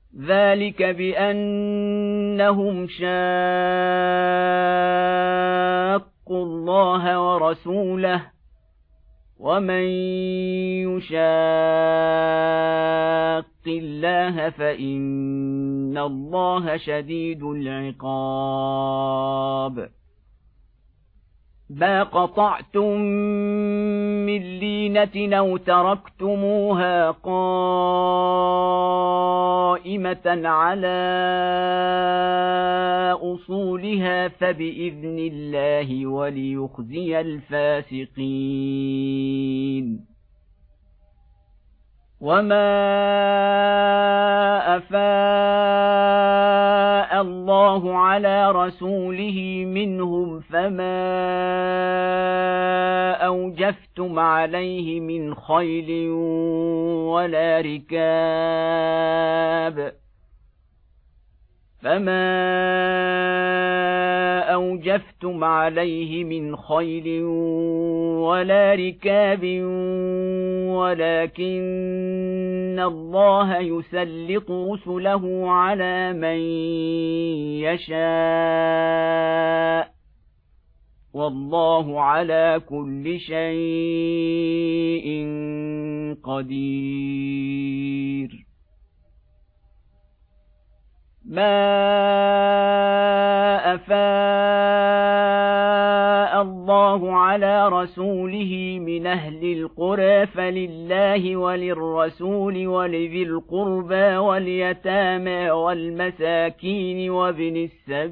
ذلك بأنهم شاقوا الله ورسوله ومن يشاق الله فإن الله شديد العقاب ما قطعتم من لينة أو تركتموها قائمة على أصولها فبإذن الله وليخزي الفاسقين وما أفاء الله على رسوله منهم فما أوجفتم عليه من خيل ولا ركاب ولكن الله يسلط رسله على من يشاء والله على كل شيء قدير ما أفاء الله على رسوله من أهل القرى فلله وللرسول ولذي القربى واليتامى والمساكين وابن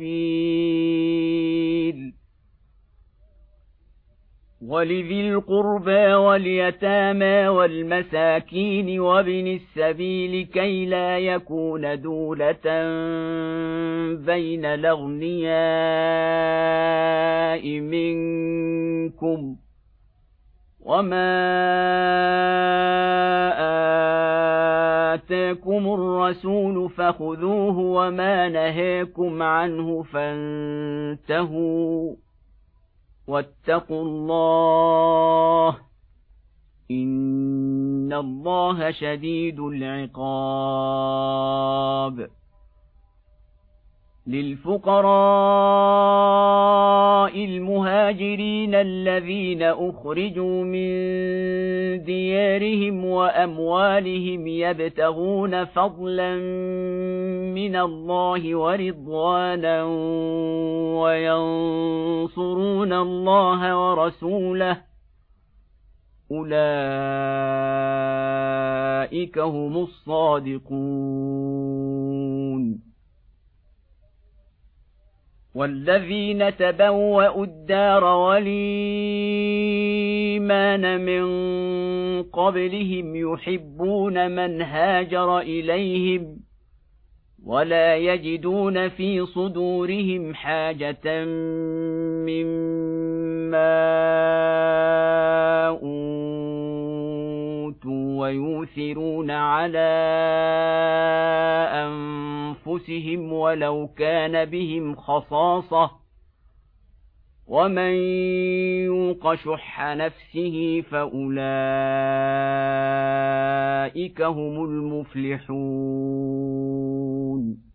السبيل كي لا يكون دولة بين الأغنياء منكم وما آتاكم الرسول فخذوه وما نهاكم عنه فانتهوا واتقوا الله إن الله شديد العقاب للفقراء المهاجرين الذين أخرجوا من ديارهم وأموالهم يبتغون فضلا من الله ورضوانا وينصرون الله ورسوله أولئك هم الصادقون والذين تبوأوا الدار والإيمان من قبلهم يحبون من هاجر إليهم ولا يجدون في صدورهم حاجة مما أوتوا ويؤثرون على أنفسهم ولو كان بهم خصاصة ومن يوق شح نفسه فأولئك هم المفلحون